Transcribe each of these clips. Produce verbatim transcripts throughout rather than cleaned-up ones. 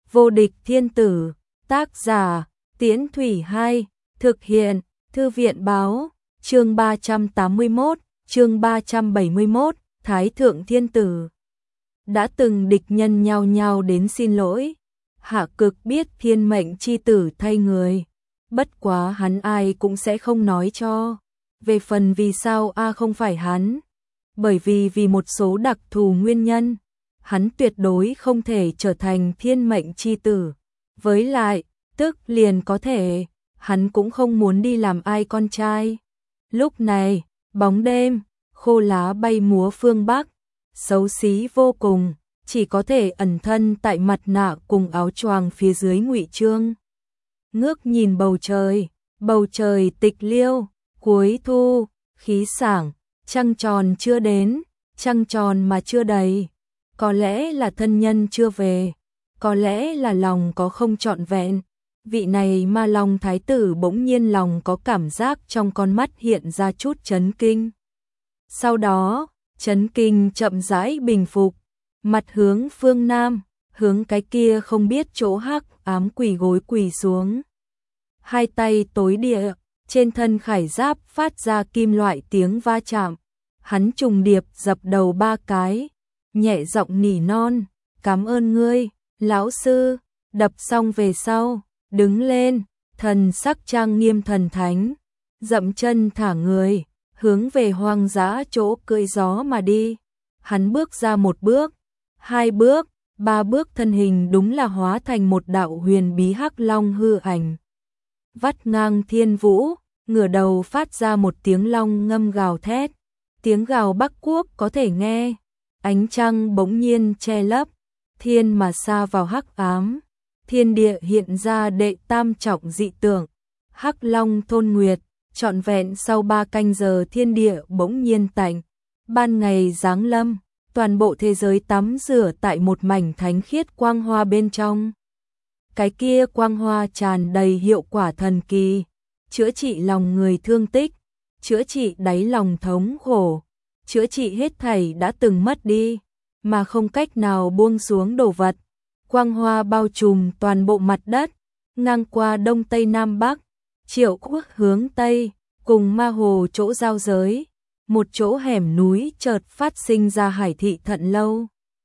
Vô địch thiên tử, tác giả, Tiễn Thủy Hai, thực hiện, Thư viện báo, chương ba trăm tám mươi mốt, chương ba trăm bảy mươi mốt, Thái thượng thiên tử. Đã từng địch nhân nhao nhao đến xin lỗi, Hạ Cực biết thiên mệnh chi tử thay người, bất quá hắn ai cũng sẽ không nói cho. Về phần vì sao a không phải hắn, bởi vì vì một số đặc thù nguyên nhân, hắn tuyệt đối không thể trở thành thiên mệnh chi tử. Với lại, tức liền có thể, hắn cũng không muốn đi làm ai con trai. Lúc này, bóng đêm, khô lá bay múa phương Bắc, xấu xí vô cùng, chỉ có thể ẩn thân tại mặt nạ cùng áo choàng phía dưới ngụy trương. Ngước nhìn bầu trời, bầu trời tịch liêu, cuối thu, khí sảng, trăng tròn chưa đến, trăng tròn mà chưa đầy. Có lẽ là thân nhân chưa về, có lẽ là lòng có không trọn vẹn. Vị này Ma Long thái tử bỗng nhiên lòng có cảm giác trong con mắt hiện ra chút chấn kinh. Sau đó, chấn kinh chậm rãi bình phục, mặt hướng phương Nam, hướng cái kia không biết chỗ hắc ám quỳ gối quỳ xuống. Hai tay tối địa, trên thân khải giáp phát ra kim loại tiếng va chạm. Hắn trùng điệp dập đầu ba cái, nhẹ giọng nỉ non, cảm ơn ngươi, lão sư. Đập xong về sau, đứng lên, thần sắc trang nghiêm thần thánh, dậm chân thả người, hướng về hoang dã chỗ cưỡi gió mà đi. Hắn bước ra một bước, hai bước, ba bước, thân hình đúng là hóa thành một đạo huyền bí hắc long hư ảnh. Vắt ngang thiên vũ, ngửa đầu phát ra một tiếng long ngâm gào thét, tiếng gào Bắc Quốc có thể nghe. Ánh trăng bỗng nhiên che lấp, thiên mà xa vào hắc ám, thiên địa hiện ra đệ tam trọng dị tượng, hắc long thôn nguyệt, trọn vẹn sau ba canh giờ thiên địa bỗng nhiên tạnh, ban ngày giáng lâm, toàn bộ thế giới tắm rửa tại một mảnh thánh khiết quang hoa bên trong. Cái kia quang hoa tràn đầy hiệu quả thần kỳ, chữa trị lòng người thương tích, chữa trị đáy lòng thống khổ, chữa trị hết thảy đã từng mất đi, mà không cách nào buông xuống đồ vật. Quang hoa bao trùm toàn bộ mặt đất, ngang qua đông tây nam bắc, Triệu Quốc hướng tây, cùng Ma Hồ chỗ giao giới, một chỗ hẻm núi chợt phát sinh ra hải thị thận lâu.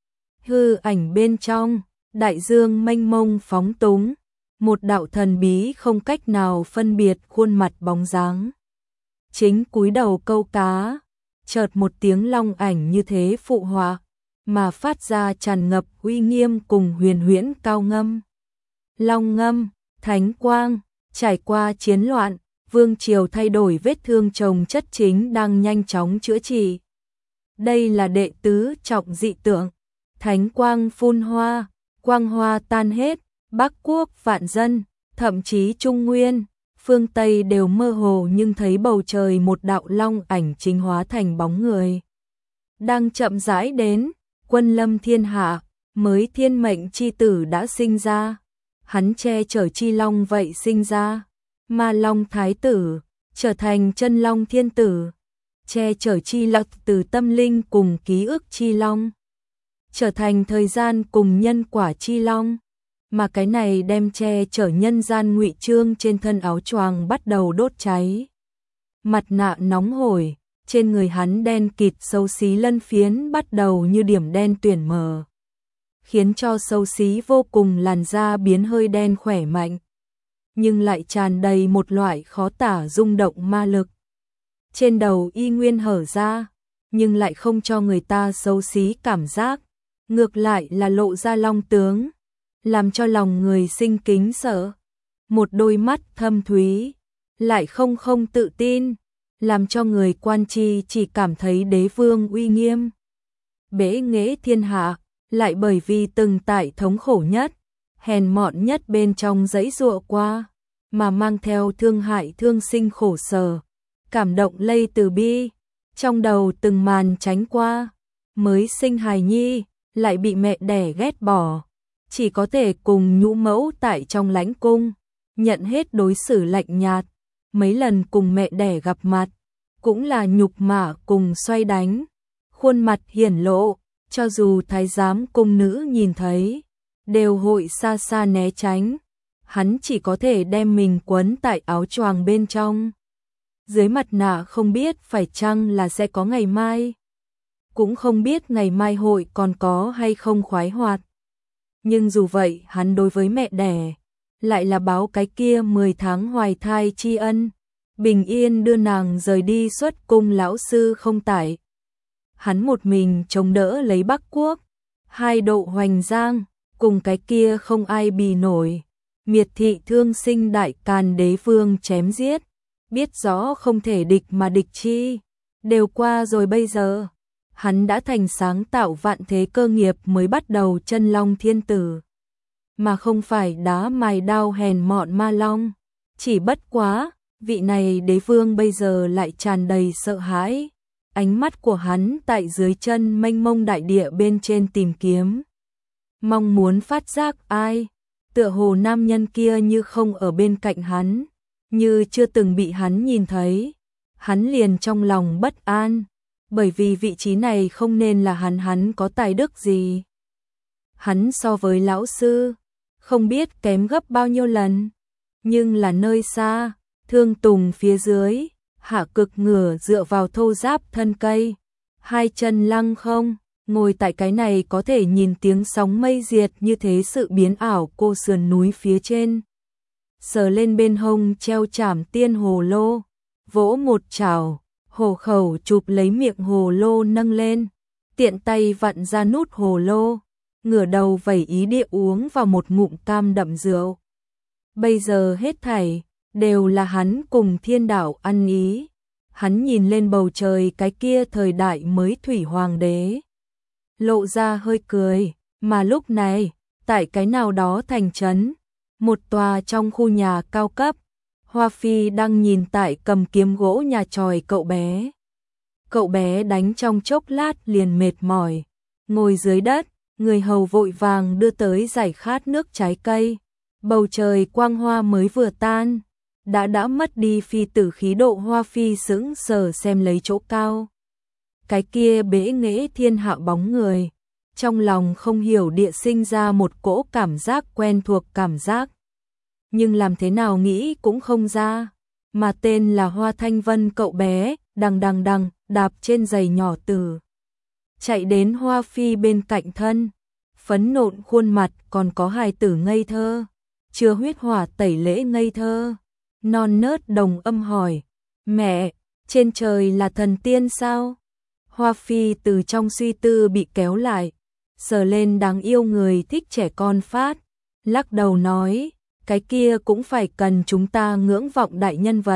Hư ảnh bên trong, đại dương mênh mông phóng túng, một đạo thần bí không cách nào phân biệt khuôn mặt bóng dáng. Chính cúi đầu câu cá, chợt một tiếng long ảnh như thế phụ họa, mà phát ra tràn ngập uy nghiêm cùng huyền huyễn cao ngâm. Long ngâm, thánh quang, trải qua chiến loạn, vương triều thay đổi vết thương chồng chất chính đang nhanh chóng chữa trị. Đây là đệ tứ trọng dị tượng, thánh quang phun hoa, quang hoa tan hết, Bắc Quốc vạn dân, thậm chí Trung Nguyên, phương Tây đều mơ hồ nhưng thấy bầu trời một đạo long ảnh chính hóa thành bóng người. Đang chậm rãi đến, quân lâm thiên hạ, mới thiên mệnh chi tử đã sinh ra. Hắn che chở chi long vậy sinh ra. Ma Long thái tử, trở thành chân long thiên tử. Che chở chi lộc từ tâm linh cùng ký ức chi long. Trở thành thời gian cùng nhân quả chi long. Mà cái này đem che chở nhân gian ngụy trương trên thân áo choàng bắt đầu đốt cháy. Mặt nạ nóng hổi, trên người hắn đen kịt xấu xí lân phiến bắt đầu như điểm đen tuyển mờ, khiến cho xấu xí vô cùng làn da biến hơi đen khỏe mạnh, nhưng lại tràn đầy một loại khó tả rung động ma lực. Trên đầu y nguyên hở ra, nhưng lại không cho người ta xấu xí cảm giác, ngược lại là lộ ra long tướng, làm cho lòng người sinh kính sợ. Một đôi mắt thâm thúy, lại không không tự tin, làm cho người quan chi chỉ cảm thấy đế vương uy nghiêm. Bế nghệ thiên hạ, lại bởi vì từng tại thống khổ nhất, hèn mọn nhất bên trong dãy dụa qua, mà mang theo thương hại thương sinh khổ sở, cảm động lây từ bi, trong đầu từng màn tránh qua, mới sinh hài nhi, lại bị mẹ đẻ ghét bỏ, chỉ có thể cùng nhũ mẫu tại trong lãnh cung, nhận hết đối xử lạnh nhạt, mấy lần cùng mẹ đẻ gặp mặt, cũng là nhục mạ cùng xoay đánh, khuôn mặt hiển lộ, cho dù thái giám cung nữ nhìn thấy, đều hội xa xa né tránh. Hắn chỉ có thể đem mình quấn tại áo choàng bên trong. Dưới mặt nạ không biết phải chăng là sẽ có ngày mai. Cũng không biết ngày mai hội còn có hay không khoái hoạt. Nhưng dù vậy hắn đối với mẹ đẻ, lại là báo cái kia mười tháng hoài thai tri ân, bình yên đưa nàng rời đi xuất cung lão sư không tải. Hắn một mình chống đỡ lấy Bắc Quốc, hai độ hoành giang, cùng cái kia không ai bì nổi. Miệt thị thương sinh đại càn đế vương chém giết, biết rõ không thể địch mà địch chi, đều qua rồi bây giờ. Hắn đã thành sáng tạo vạn thế cơ nghiệp mới bắt đầu chân long thiên tử, mà không phải đá mài đao hèn mọn ma long. Chỉ bất quá, vị này đế vương bây giờ lại tràn đầy sợ hãi. Ánh mắt của hắn tại dưới chân mênh mông đại địa bên trên tìm kiếm, mong muốn phát giác ai. Tựa hồ nam nhân kia như không ở bên cạnh hắn, như chưa từng bị hắn nhìn thấy. Hắn liền trong lòng bất an, bởi vì vị trí này không nên là hắn. Hắn có tài đức gì? Hắn so với lão sư, không biết kém gấp bao nhiêu lần. Nhưng là nơi xa, Thương Tùng phía dưới, Hạ Cực ngửa dựa vào thô giáp thân cây, hai chân lăng không, ngồi tại cái này có thể nhìn tiếng sóng mây diệt như thế sự biến ảo cô sườn núi phía trên. Sờ lên bên hông treo chảm tiên hồ lô, vỗ một chảo, hồ khẩu chụp lấy miệng hồ lô nâng lên, tiện tay vặn ra nút hồ lô, ngửa đầu vẩy ý địa uống vào một ngụm cam đậm rượu. Bây giờ hết thảy đều là hắn cùng thiên đạo ăn ý. Hắn nhìn lên bầu trời cái kia thời đại mới thủy hoàng đế, lộ ra hơi cười. Mà lúc này, tại cái nào đó thành trấn, một tòa trong khu nhà cao cấp, Hoa Phi đang nhìn tại cầm kiếm gỗ nhà tròi cậu bé. Cậu bé đánh trong chốc lát liền mệt mỏi, ngồi dưới đất, người hầu vội vàng đưa tới giải khát nước trái cây. Bầu trời quang hoa mới vừa tan, đã đã mất đi phi tử khí độ. Hoa Phi sững sờ xem lấy chỗ cao, cái kia bế nghệ thiên hạ bóng người, trong lòng không hiểu địa sinh ra một cỗ cảm giác quen thuộc cảm giác, nhưng làm thế nào nghĩ cũng không ra. Mà tên là Hoa Thanh Vân cậu bé, đằng đằng đằng, đạp trên giày nhỏ tử, chạy đến Hoa Phi bên cạnh thân, phấn nộn khuôn mặt còn có hài tử ngây thơ, chưa huyết hỏa tẩy lễ ngây thơ, non nớt đồng âm hỏi, mẹ, trên trời là thần tiên sao? Hoa Phi từ trong suy tư bị kéo lại, sờ lên đáng yêu người thích trẻ con phát, lắc đầu nói, cái kia cũng phải cần chúng ta ngưỡng vọng đại nhân vật.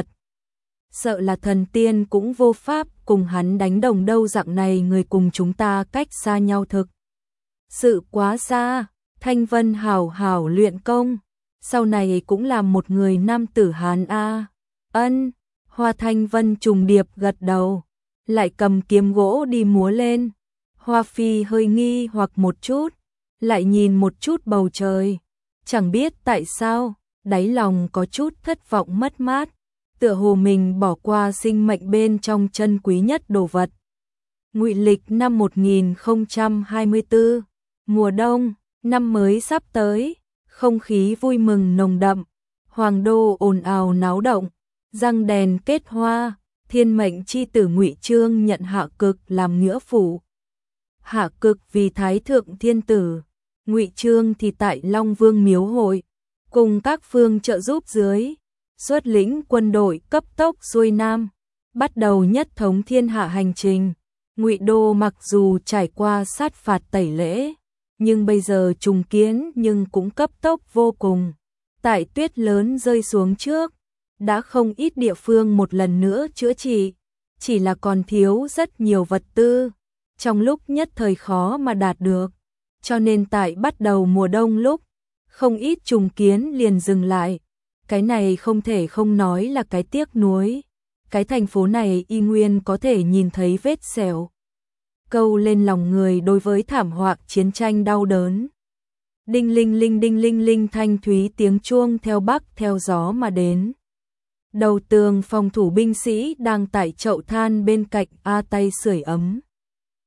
Sợ là thần tiên cũng vô pháp cùng hắn đánh đồng đâu, dạng này người cùng chúng ta cách xa nhau thực sự quá xa. Thanh Vân hảo hảo luyện công, sau này cũng là một người nam tử Hán a. Ân. Hoa Thanh Vân trùng điệp gật đầu, lại cầm kiếm gỗ đi múa lên. Hoa Phi hơi nghi hoặc một chút, lại nhìn một chút bầu trời, chẳng biết tại sao, đáy lòng có chút thất vọng mất mát, tựa hồ mình bỏ qua sinh mệnh bên trong chân quý nhất đồ vật. Ngụy lịch năm một nghìn không trăm hai mươi tư, mùa đông, năm mới sắp tới, không khí vui mừng nồng đậm, hoàng đô ồn ào náo động, răng đèn kết hoa, thiên mệnh chi tử Ngụy Chương nhận Hạ Cực làm nghĩa phụ. Hạ Cực vì thái thượng thiên tử, Ngụy Chương thì tại Long Vương miếu hội, cùng các phương trợ giúp dưới, xuất lĩnh quân đội cấp tốc xuôi nam, bắt đầu nhất thống thiên hạ hành trình. Ngụy đô mặc dù trải qua sát phạt tẩy lễ, nhưng bây giờ trùng kiến nhưng cũng cấp tốc vô cùng. Tại tuyết lớn rơi xuống trước, đã không ít địa phương một lần nữa chữa trị, chỉ là còn thiếu rất nhiều vật tư, trong lúc nhất thời khó mà đạt được, cho nên tại bắt đầu mùa đông lúc, không ít trùng kiến liền dừng lại. Cái này không thể không nói là cái tiếc nuối. Cái thành phố này y nguyên có thể nhìn thấy vết sẹo, câu lên lòng người đối với thảm họa chiến tranh đau đớn. Đinh linh linh đinh linh linh thanh thúy tiếng chuông theo bắc theo gió mà đến. Đầu tường phòng thủ binh sĩ đang tại chậu than bên cạnh a tay sưởi ấm.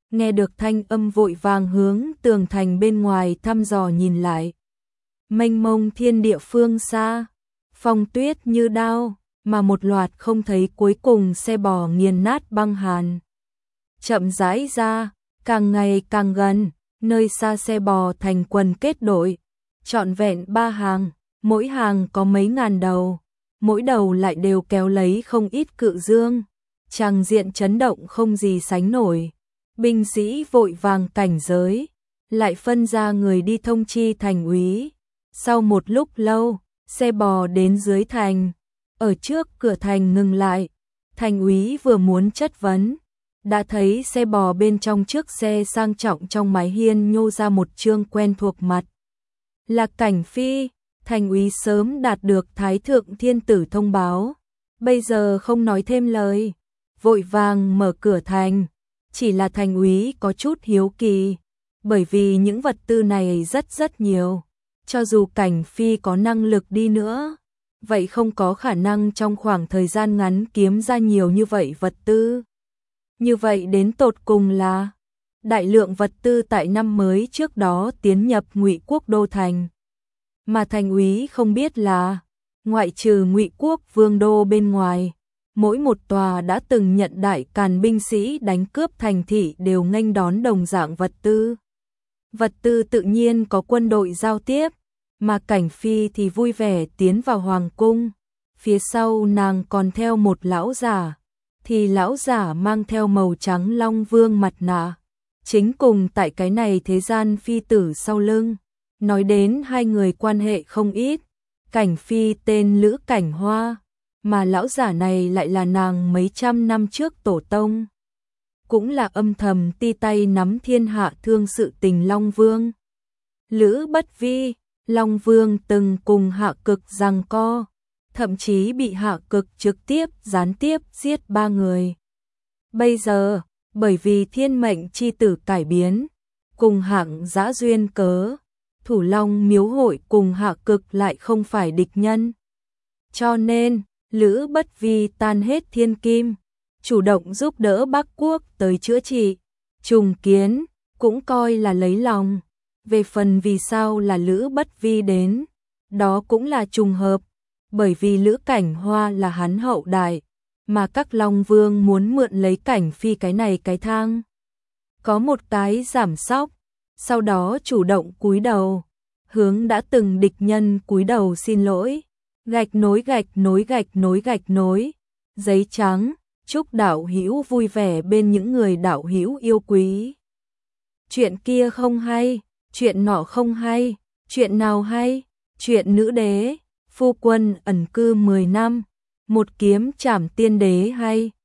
nghe được thanh âm vội vàng hướng tường thành bên ngoài thăm dò nhìn lại. Mênh mông thiên địa phương xa, phong tuyết như đao, mà một loạt không thấy cuối cùng xe bò nghiền nát băng hàn. Chậm rãi ra, càng ngày càng gần, nơi xa xe bò thành quần kết đội, trọn vẹn ba hàng, mỗi hàng có mấy ngàn đầu, mỗi đầu lại đều kéo lấy không ít cự dương, tràng diện chấn động không gì sánh nổi. Binh sĩ vội vàng cảnh giới, lại phân ra người đi thông chi thành úy. Sau một lúc lâu, xe bò đến dưới thành, ở trước cửa thành ngừng lại. Thành úy vừa muốn chất vấn, đã thấy xe bò bên trong chiếc xe sang trọng trong mái hiên nhô ra một trương quen thuộc mặt. Là Cảnh Phi. Thành úy sớm đạt được Thái Thượng Thiên Tử thông báo, bây giờ không nói thêm lời, vội vàng mở cửa thành. Chỉ là thành úy có chút hiếu kỳ, bởi vì những vật tư này rất rất nhiều, cho dù Cảnh Phi có năng lực đi nữa, vậy không có khả năng trong khoảng thời gian ngắn kiếm ra nhiều như vậy vật tư. Như vậy đến tột cùng là đại lượng vật tư tại năm mới trước đó tiến nhập Ngụy Quốc đô thành. Mà thành úy không biết là, ngoại trừ Ngụy Quốc vương đô bên ngoài, mỗi một tòa đã từng nhận đại càn binh sĩ đánh cướp thành thị đều nghênh đón đồng dạng vật tư. Vật tư tự nhiên có quân đội giao tiếp, mà Cảnh Phi thì vui vẻ tiến vào hoàng cung. Phía sau nàng còn theo một lão giả, thì lão giả mang theo màu trắng long vương mặt nạ, chính cùng tại cái này thế gian phi tử sau lưng. Nói đến hai người quan hệ không ít, Cảnh Phi tên Lữ Cảnh Hoa, mà lão giả này lại là nàng mấy trăm năm trước tổ tông. Cũng là âm thầm ti tay nắm thiên hạ thương sự tình Long Vương. Lữ Bất Vi, Long Vương từng cùng Hạ Cực giằng co, thậm chí bị Hạ Cực trực tiếp gián tiếp giết ba người. Bây giờ, bởi vì thiên mệnh chi tử cải biến, cùng hạng dã duyên cớ, Thủ Long miếu hội cùng Hạ Cực lại không phải địch nhân. Cho nên, Lữ Bất Vi tan hết thiên kim, chủ động giúp đỡ Bắc Quốc tới chữa trị, trùng kiến, cũng coi là lấy lòng. Về phần vì sao là Lữ Bất Vi đến, đó cũng là trùng hợp, bởi vì Lữ Cảnh Hoa là hắn hậu đại, mà các Long Vương muốn mượn lấy Cảnh Phi cái này cái thang. Có một cái giảm sóc, sau đó chủ động cúi đầu, hướng đã từng địch nhân cúi đầu xin lỗi, gạch nối gạch nối gạch nối gạch nối, giấy trắng, chúc đạo hữu vui vẻ bên những người đạo hữu yêu quý. Chuyện kia không hay, chuyện nọ không hay, chuyện nào hay, chuyện nữ đế, phu quân ẩn cư mười năm, một kiếm trảm tiên đế hay.